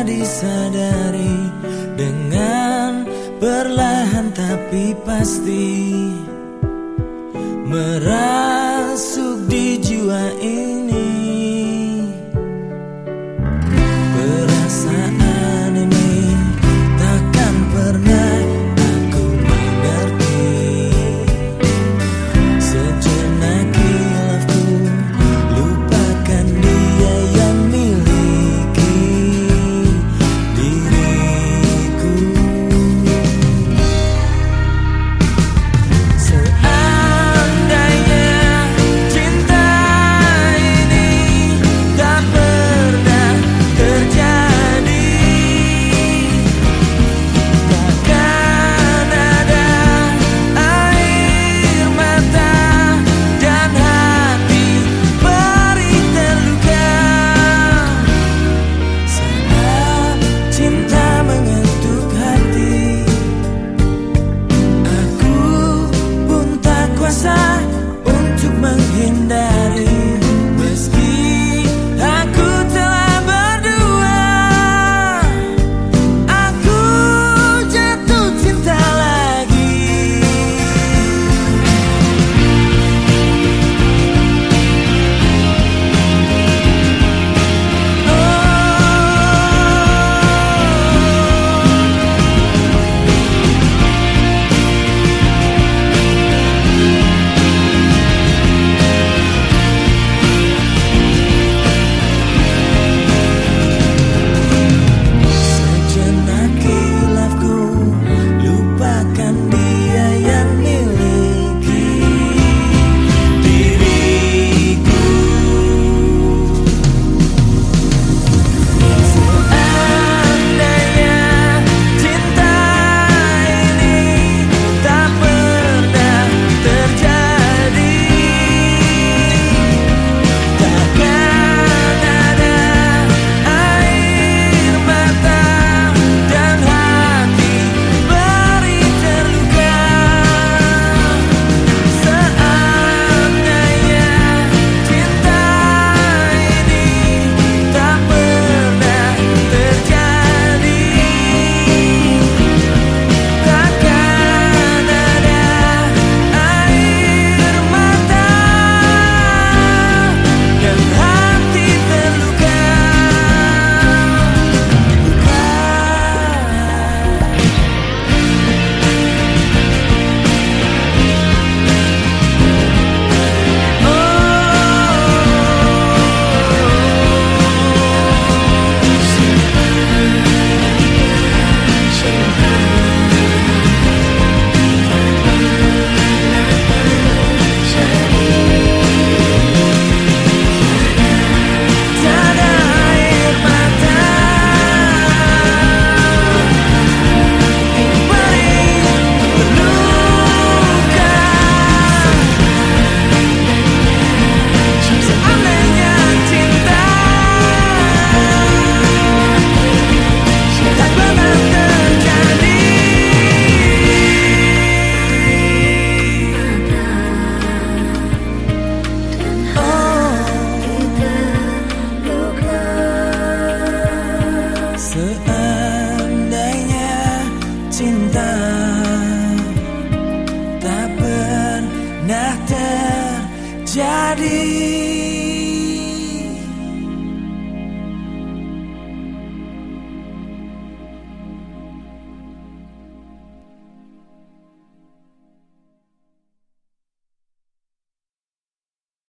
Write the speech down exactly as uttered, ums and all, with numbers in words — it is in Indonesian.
disadari dengan perlahan tapi pasti merasuk di jiwa ini. Perasaan ini takkan pernah aku mengerti. Sejenak hilafku lupakan dia yang miliki diriku. Seandainya cinta ini tak pernah terjadi, takkan ada air mata dan hati beri terluka. Saat cinta mengetuk hati, aku pun tak kuasa untuk menghindari. Meski aku telah berdua, aku jatuh cinta lagi. Sejenak hilafku lupakan dia yang miliki diriku. Seandainya cinta ini tak pernah terjadi, takkan ada air mata dan hati beri terluka. Seandainya cinta ini tak pernah terjadi, takkan ada air mata dan hati terluka. Tiada air mata beri terluka. Seandainya cinta tak pernah terjadi, seandainya cinta tak pernah terjadi.